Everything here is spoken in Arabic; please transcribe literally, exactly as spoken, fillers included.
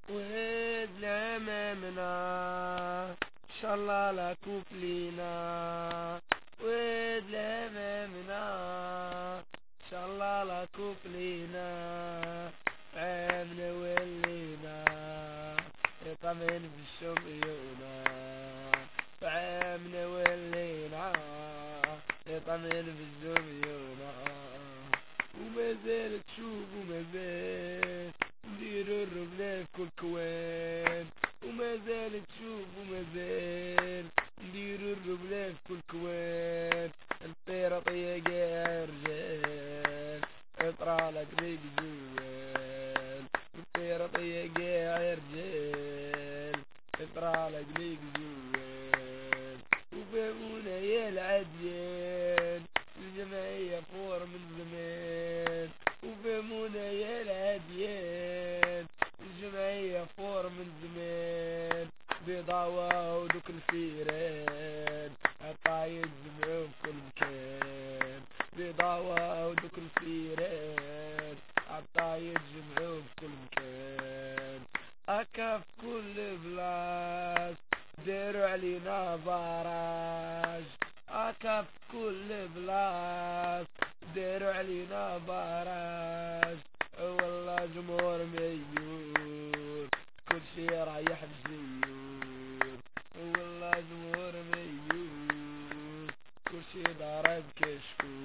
ودنا أمامنا إن شاء الله لا كوب لينا. ودنا أمامنا إن شاء الله لا كوب لينا. عامنا ولينا يطمن في الشميونا. عامنا ولينا يطمن في الشميونا. وما زال تشوف وما زال نديرو الرملة في كل كوان. وما زال تشوف وما زال نديرو الرملة في كل كوان. الطيرة طيقة رجال اطرالك ذيك زوال. الطيرة طيقة رجال اطرالك ذيك زوال. وفهمونا يا العديان الجمعية فور من زمان. وفهمونا يا العديان الجمعية فور من زمان. بيضاوة ودوك الفيران عطايا يجمعوا في كل مكان. بيضاوة ودوك الفيران عطايا يجمعوا في كل مكان. أكا في كل بلاص داروا علينا باراج. أكا في كل بلاص داروا علينا باراج. والله جمهور ميور كل شي رايح بزيور. والله جمهور ميور كل شي ضارب كشكول.